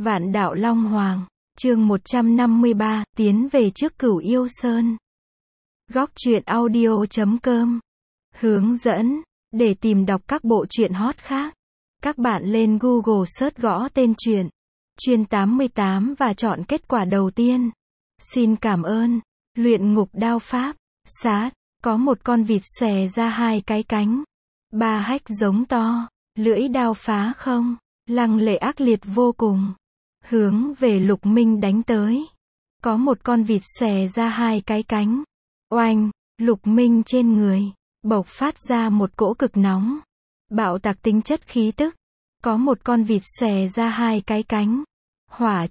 Vạn đạo Long Hoàng, chương 153, tiến về trước Cửu Yêu Sơn. Góc truyện audio.com. Hướng dẫn, để tìm đọc các bộ truyện hot khác, các bạn lên Google search gõ tên truyện, Chuyên 88 và chọn kết quả đầu tiên. Xin cảm ơn. Luyện ngục đao pháp, sát, có một con vịt xòe ra hai cái cánh. Ba hách giống to, lưỡi đao phá không, lăng lệ ác liệt vô cùng. Hướng về Lục Minh đánh tới. Có một con vịt xòe ra hai cái cánh. Oanh, Lục Minh trên người, bộc phát ra một cỗ cực nóng. Bạo tạc tính chất khí tức. Có một con vịt xòe ra hai cái cánh. Hỏa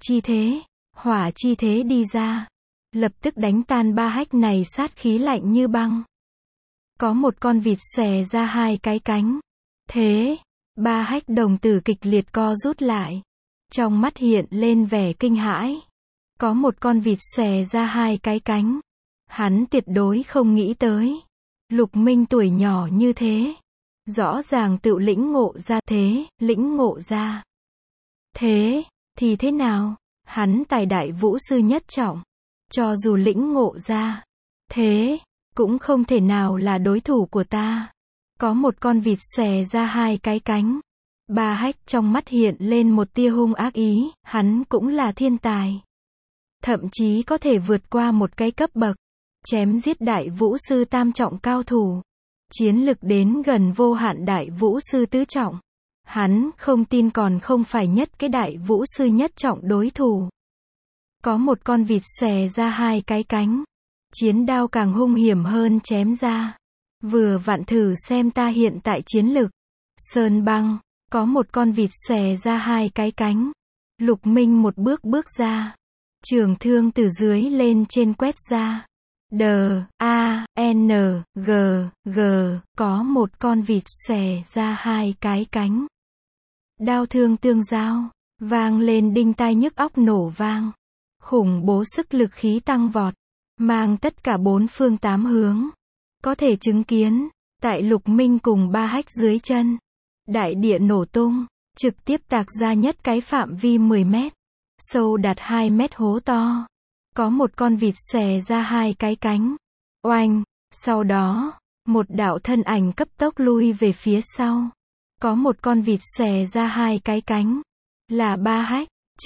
chi thế đi ra. Lập tức đánh tan ba hách này sát khí lạnh như băng. Có một con vịt xòe ra hai cái cánh. Thế, ba hách đồng tử kịch liệt co rút lại. Trong mắt hiện lên vẻ kinh hãi. Có một con vịt xòe ra hai cái cánh. Hắn tuyệt đối không nghĩ tới. Lục Minh tuổi nhỏ như thế. Rõ ràng tự lĩnh ngộ ra thế, lĩnh ngộ ra. Thế, thì thế nào? Hắn tài đại vũ sư nhất trọng. Cho dù lĩnh ngộ ra. Thế, cũng không thể nào là đối thủ của ta. Có một con vịt xòe ra hai cái cánh. Ba hách trong mắt hiện lên một tia hung ác ý, hắn cũng là thiên tài. Thậm chí có thể vượt qua một cái cấp bậc. Chém giết đại vũ sư tam trọng cao thủ. Chiến lực đến gần vô hạn đại vũ sư tứ trọng. Hắn không tin còn không phải nhất cái đại vũ sư nhất trọng đối thủ. Có một con vịt xòe ra hai cái cánh. Chiến đao càng hung hiểm hơn chém ra. Vừa vặn thử xem ta hiện tại chiến lực. Sơn băng, có một con vịt xòe ra hai cái cánh. Lục Minh một bước bước ra. Trường thương từ dưới lên trên quét ra. D-A-N-G-G, có một con vịt xòe ra hai cái cánh. Đao thương tương giao, vang lên đinh tai nhức óc nổ vang. Khủng bố sức lực khí tăng vọt, mang tất cả bốn phương tám hướng. Có thể chứng kiến, tại Lục Minh cùng ba hách dưới chân. Đại địa nổ tung, trực tiếp tạc ra nhất cái phạm vi 10 mét. Sâu đạt 2 mét hố to. Có một con vịt xòe ra hai cái cánh. Oanh, sau đó, một đạo thân ảnh cấp tốc lui về phía sau. Có một con vịt xòe ra hai cái cánh. Là ba hách,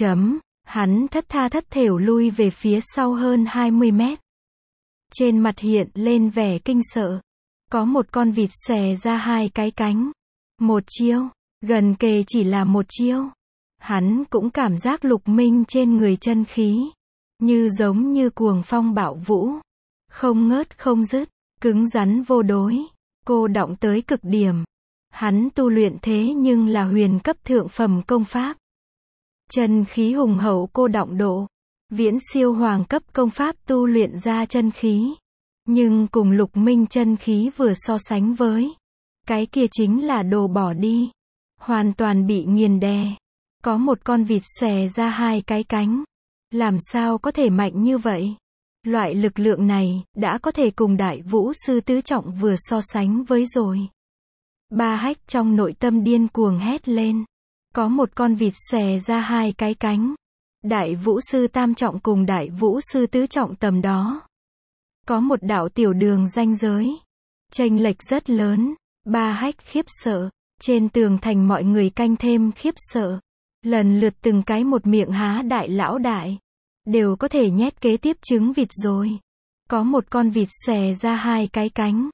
hắn thất tha thất thểu lui về phía sau hơn 20 mét. Trên mặt hiện lên vẻ kinh sợ. Có một con vịt xòe ra hai cái cánh. Một chiêu, gần kề chỉ là một chiêu. Hắn cũng cảm giác Lục Minh trên người chân khí. Như giống như cuồng phong bạo vũ. Không ngớt không dứt, cứng rắn vô đối. Cô đọng tới cực điểm. Hắn tu luyện thế nhưng là huyền cấp thượng phẩm công pháp. Chân khí hùng hậu cô đọng độ. Viễn siêu hoàng cấp công pháp tu luyện ra chân khí. Nhưng cùng Lục Minh chân khí vừa so sánh với. Cái kia chính là đồ bỏ đi. Hoàn toàn bị nghiền đè. Có một con vịt xòe ra hai cái cánh. Làm sao có thể mạnh như vậy? Loại lực lượng này, đã có thể cùng đại vũ sư tứ trọng vừa so sánh với rồi. Ba hách trong nội tâm điên cuồng hét lên. Có một con vịt xòe ra hai cái cánh. Đại vũ sư tam trọng cùng đại vũ sư tứ trọng tầm đó. Có một đạo tiểu đường ranh giới. Chênh lệch rất lớn. Ba hách khiếp sợ. Trên tường thành mọi người canh thêm khiếp sợ. Lần lượt từng cái một miệng há đại lão đại. Đều có thể nhét kế tiếp trứng vịt rồi. Có một con vịt xòe ra hai cái cánh.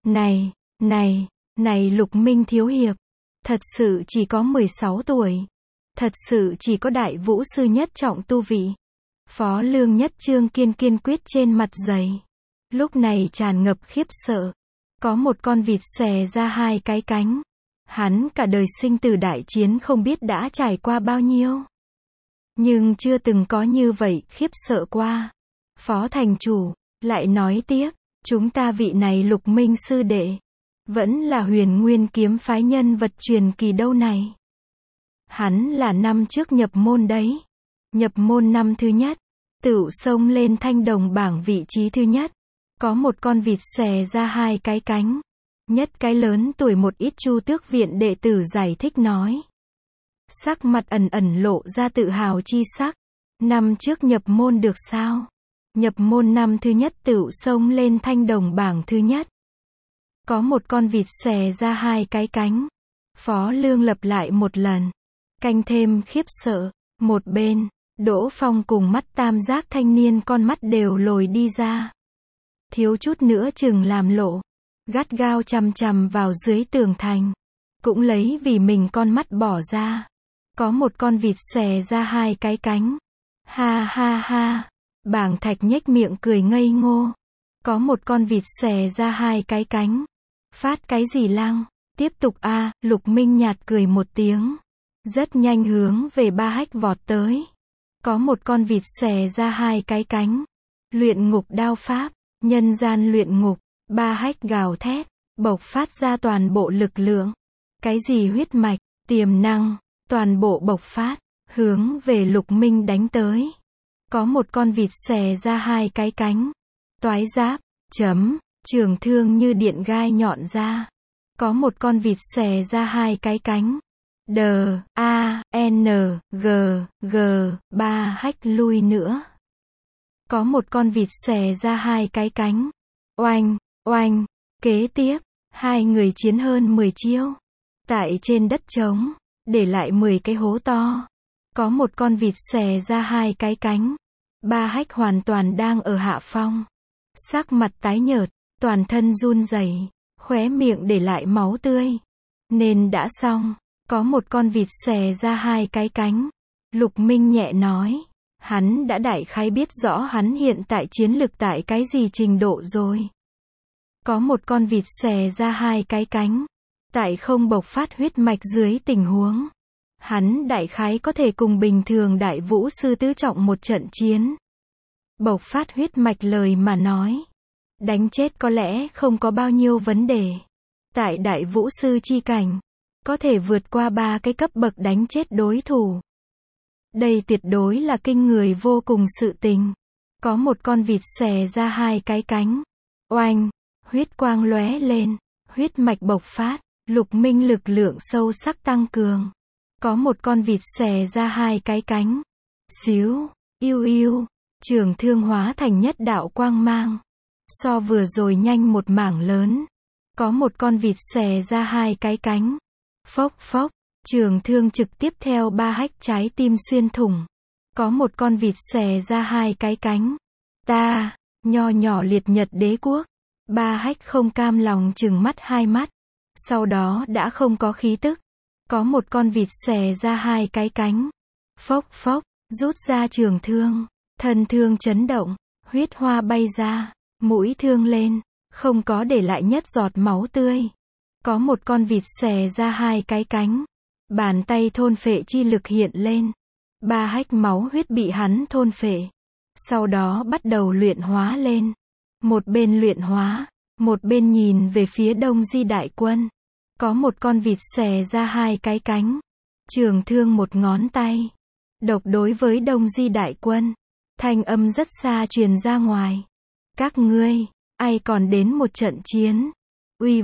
Này Lục Minh thiếu hiệp. Thật sự chỉ có 16 tuổi. Thật sự chỉ có đại vũ sư nhất trọng tu vị. Phó Lương Nhất Trương kiên quyết trên mặt dày. Lúc này tràn ngập khiếp sợ. Có một con vịt xòe ra hai cái cánh. Hắn cả đời sinh tử đại chiến không biết đã trải qua bao nhiêu. Nhưng chưa từng có như vậy khiếp sợ qua. Phó thành chủ, lại nói tiếp, chúng ta vị này Lục Minh sư đệ. Vẫn là Huyền Nguyên kiếm phái nhân vật truyền kỳ đâu này. Hắn là năm trước nhập môn đấy. Nhập môn năm thứ nhất. Tựu xông lên thanh đồng bảng vị trí thứ nhất. Có một con vịt xòe ra hai cái cánh. Nhất cái lớn tuổi một ít Chu Tước viện đệ tử giải thích nói. Sắc mặt ẩn ẩn lộ ra tự hào chi sắc. Năm trước nhập môn được sao? Nhập môn năm thứ nhất tựu xông lên thanh đồng bảng thứ nhất. Có một con vịt xòe ra hai cái cánh. Phó Lương lặp lại một lần. Canh thêm khiếp sợ. Một bên, Đỗ Phong cùng mắt tam giác thanh niên con mắt đều lồi đi ra. Thiếu chút nữa chừng làm lộ. Gắt gao chằm chằm vào dưới tường thành. Cũng lấy vì mình con mắt bỏ ra. Có một con vịt xòe ra hai cái cánh. Ha ha ha. Bảng Thạch nhếch miệng cười ngây ngô. Có một con vịt xòe ra hai cái cánh. Phát cái gì lăng? Tiếp tục a. Lục Minh nhạt cười một tiếng. Rất nhanh hướng về Ba Hách vọt tới. Có một con vịt xòe ra hai cái cánh. Luyện ngục đao pháp. Nhân gian luyện ngục. Ba Hách gào thét. Bộc phát ra toàn bộ lực lượng. Cái gì huyết mạch, tiềm năng, toàn bộ bộc phát. Hướng về Lục Minh đánh tới. Có một con vịt xòe ra hai cái cánh. Toái giáp, trường thương như điện gai nhọn ra. Có một con vịt xòe ra hai cái cánh. D-A-N-G-G, Ba Hách lui nữa. Có một con vịt xòe ra hai cái cánh. Oanh, oanh, kế tiếp, hai người chiến hơn 10 chiêu. Tại trên đất trống, để lại 10 cái hố to. Có một con vịt xòe ra hai cái cánh. Ba Hách hoàn toàn đang ở hạ phong. Sắc mặt tái nhợt, toàn thân run rẩy, khóe miệng để lại máu tươi. Nên đã xong. Có một con vịt xòe ra hai cái cánh. Lục Minh nhẹ nói. Hắn đã đại khái biết rõ hắn hiện tại chiến lực tại cái gì trình độ rồi. Có một con vịt xòe ra hai cái cánh. Tại không bộc phát huyết mạch dưới tình huống. Hắn đại khái có thể cùng bình thường đại vũ sư tứ trọng một trận chiến. Bộc phát huyết mạch lời mà nói. Đánh chết có lẽ không có bao nhiêu vấn đề. Tại đại vũ sư chi cảnh. Có thể vượt qua 3 cái cấp bậc đánh chết đối thủ. Đây tuyệt đối là kinh người vô cùng sự tình. Có một con vịt xòe ra hai cái cánh. Oanh, huyết quang lóe lên, huyết mạch bộc phát, Lục Minh lực lượng sâu sắc tăng cường. Có một con vịt xòe ra hai cái cánh. Xíu, yêu yêu, trường thương hóa thành nhất đạo quang mang. So vừa rồi nhanh một mảng lớn. Có một con vịt xòe ra hai cái cánh. Phốc phốc, trường thương trực tiếp theo Ba Hách trái tim xuyên thủng. Có một con vịt xòe ra hai cái cánh. Ta, nho nhỏ liệt nhật đế quốc. Ba Hách không cam lòng trừng mắt hai mắt. Sau đó đã không có khí tức. Có một con vịt xòe ra hai cái cánh. Phốc phốc, rút ra trường thương. Thân thương chấn động, huyết hoa bay ra, mũi thương lên, không có để lại nhất giọt máu tươi. Có một con vịt xòe ra hai cái cánh. Bàn tay thôn phệ chi lực hiện lên. Ba Hách máu huyết bị hắn thôn phệ. Sau đó bắt đầu luyện hóa lên. Một bên luyện hóa, một bên nhìn về phía Đông Di đại quân. Có một con vịt xòe ra hai cái cánh. Trường thương một ngón tay. Độc đối với Đông Di đại quân. Thanh âm rất xa truyền ra ngoài. Các ngươi, ai còn đến một trận chiến? Uy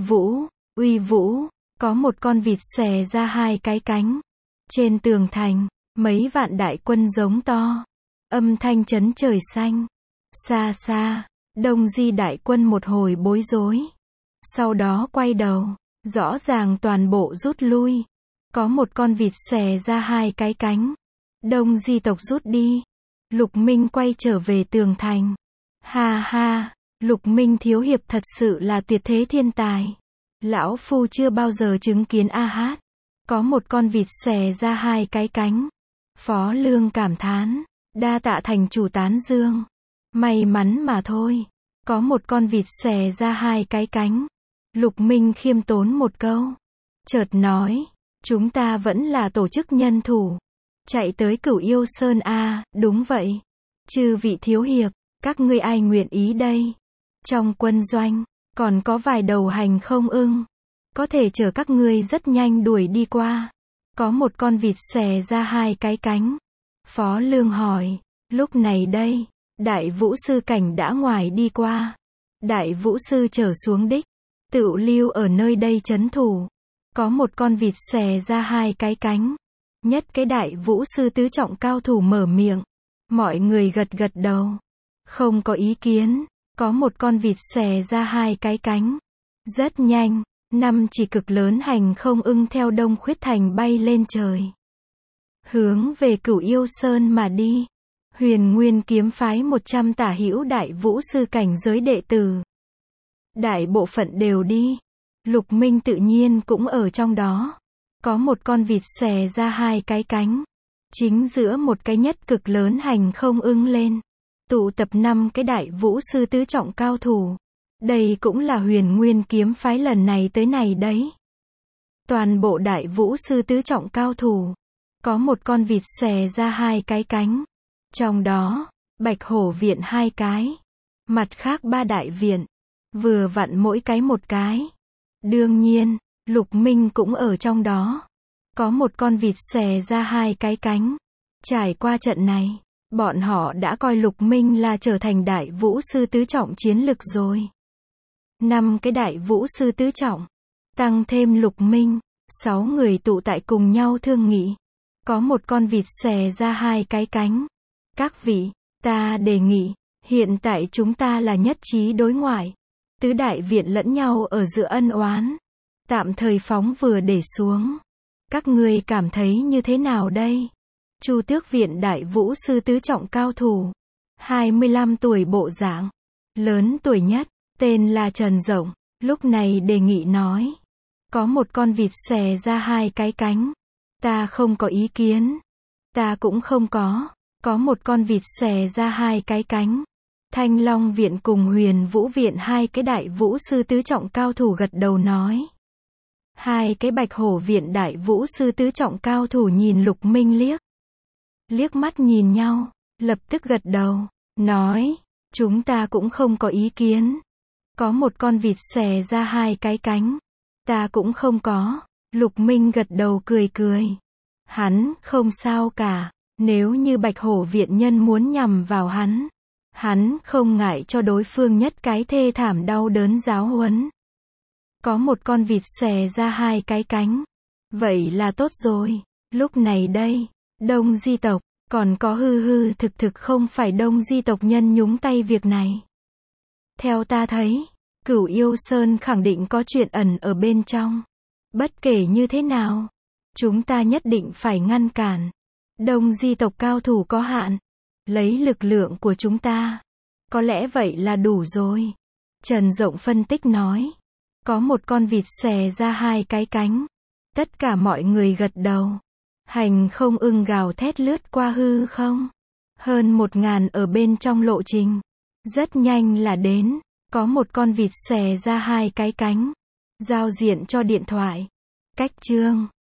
vũ, có một con vịt xòe ra hai cái cánh. Trên tường thành, mấy vạn đại quân giống to. Âm thanh chấn trời xanh. Xa xa, Đông Di đại quân một hồi bối rối. Sau đó quay đầu, rõ ràng toàn bộ rút lui. Có một con vịt xòe ra hai cái cánh. Đông Di tộc rút đi. Lục Minh quay trở về tường thành. Ha ha, Lục Minh thiếu hiệp thật sự là tuyệt thế thiên tài. Lão Phu chưa bao giờ chứng kiến A Hát. Có một con vịt xòe ra hai cái cánh. Phó Lương cảm thán. Đa tạ thành chủ tán dương. May mắn mà thôi. Có một con vịt xòe ra hai cái cánh. Lục Minh khiêm tốn một câu. Chợt nói. Chúng ta vẫn là tổ chức nhân thủ. Chạy tới Cửu Yêu Sơn a, đúng vậy. Chư vị thiếu hiệp, các ngươi ai nguyện ý đây? Trong quân doanh, còn có vài đầu hành không ưng. Có thể chở các ngươi rất nhanh đuổi đi qua. Có một con vịt xòe ra hai cái cánh. Phó Lương hỏi, lúc này đây, đại vũ sư cảnh đã ngoài đi qua. Đại vũ sư trở xuống đích, tựu lưu ở nơi đây trấn thủ. Có một con vịt xòe ra hai cái cánh. Nhất cái đại vũ sư tứ trọng cao thủ mở miệng. Mọi người gật gật đầu. Không có ý kiến. Có một con vịt xòe ra hai cái cánh. Rất nhanh, 5 chỉ cực lớn hành không ưng theo Đông Khuyết Thành bay lên trời. Hướng về Cửu Yêu Sơn mà đi. Huyền Nguyên kiếm phái 100 tả hữu đại vũ sư cảnh giới đệ tử. Đại bộ phận đều đi. Lục Minh tự nhiên cũng ở trong đó. Có một con vịt xòe ra hai cái cánh. Chính giữa một cái nhất cực lớn hành không ưng lên. Tụ tập 5 cái đại vũ sư tứ trọng cao thủ. Đây cũng là Huyền Nguyên kiếm phái lần này tới này đấy. Toàn bộ đại vũ sư tứ trọng cao thủ. Có một con vịt xòe ra hai cái cánh. Trong đó, Bạch Hổ viện hai cái. Mặt khác 3 đại viện. Vừa vặn mỗi cái một cái. Đương nhiên, Lục Minh cũng ở trong đó. Có một con vịt xòe ra hai cái cánh. Trải qua trận này, bọn họ đã coi Lục Minh là trở thành đại vũ sư tứ trọng chiến lực rồi. 5 cái đại vũ sư tứ trọng. Tăng thêm Lục Minh, 6 người tụ tại cùng nhau thương nghị. Có một con vịt xòe ra hai cái cánh. Các vị, ta đề nghị, hiện tại chúng ta là nhất trí đối ngoại. Tứ đại viện lẫn nhau ở giữa ân oán. Tạm thời phóng vừa để xuống. Các ngươi cảm thấy như thế nào đây? Chu Tước viện đại vũ sư tứ trọng cao thủ. 25 tuổi bộ dạng. Lớn tuổi nhất, tên là Trần Rộng. Lúc này đề nghị nói. Có một con vịt xòe ra hai cái cánh. Ta không có ý kiến. Ta cũng không có. Có một con vịt xòe ra hai cái cánh. Thanh Long viện cùng Huyền Vũ viện hai cái đại vũ sư tứ trọng cao thủ gật đầu nói. Hai cái Bạch Hổ viện đại vũ sư tứ trọng cao thủ nhìn Lục Minh liếc. Liếc mắt nhìn nhau, lập tức gật đầu, nói, chúng ta cũng không có ý kiến. Có một con vịt xòe ra hai cái cánh. Ta cũng không có. Lục Minh gật đầu cười cười. Hắn không sao cả. Nếu như Bạch Hổ viện nhân muốn nhằm vào hắn không ngại cho đối phương nhất cái thê thảm đau đớn giáo huấn. Có một con vịt xòe ra hai cái cánh. Vậy là tốt rồi. Lúc này đây, Đông Di tộc, còn có hư hư thực không phải Đông Di tộc nhân nhúng tay việc này. Theo ta thấy, Cửu Yêu Sơn khẳng định có chuyện ẩn ở bên trong. Bất kể như thế nào, chúng ta nhất định phải ngăn cản. Đông Di tộc cao thủ có hạn. Lấy lực lượng của chúng ta. Có lẽ vậy là đủ rồi. Trần Rộng phân tích nói. Có một con vịt xòe ra hai cái cánh. Tất cả mọi người gật đầu. Hành không ưng gào thét lướt qua hư không. Hơn 1000 ở bên trong lộ trình. Rất nhanh là đến. Có một con vịt xòe ra hai cái cánh. Giao diện cho điện thoại. Cách chương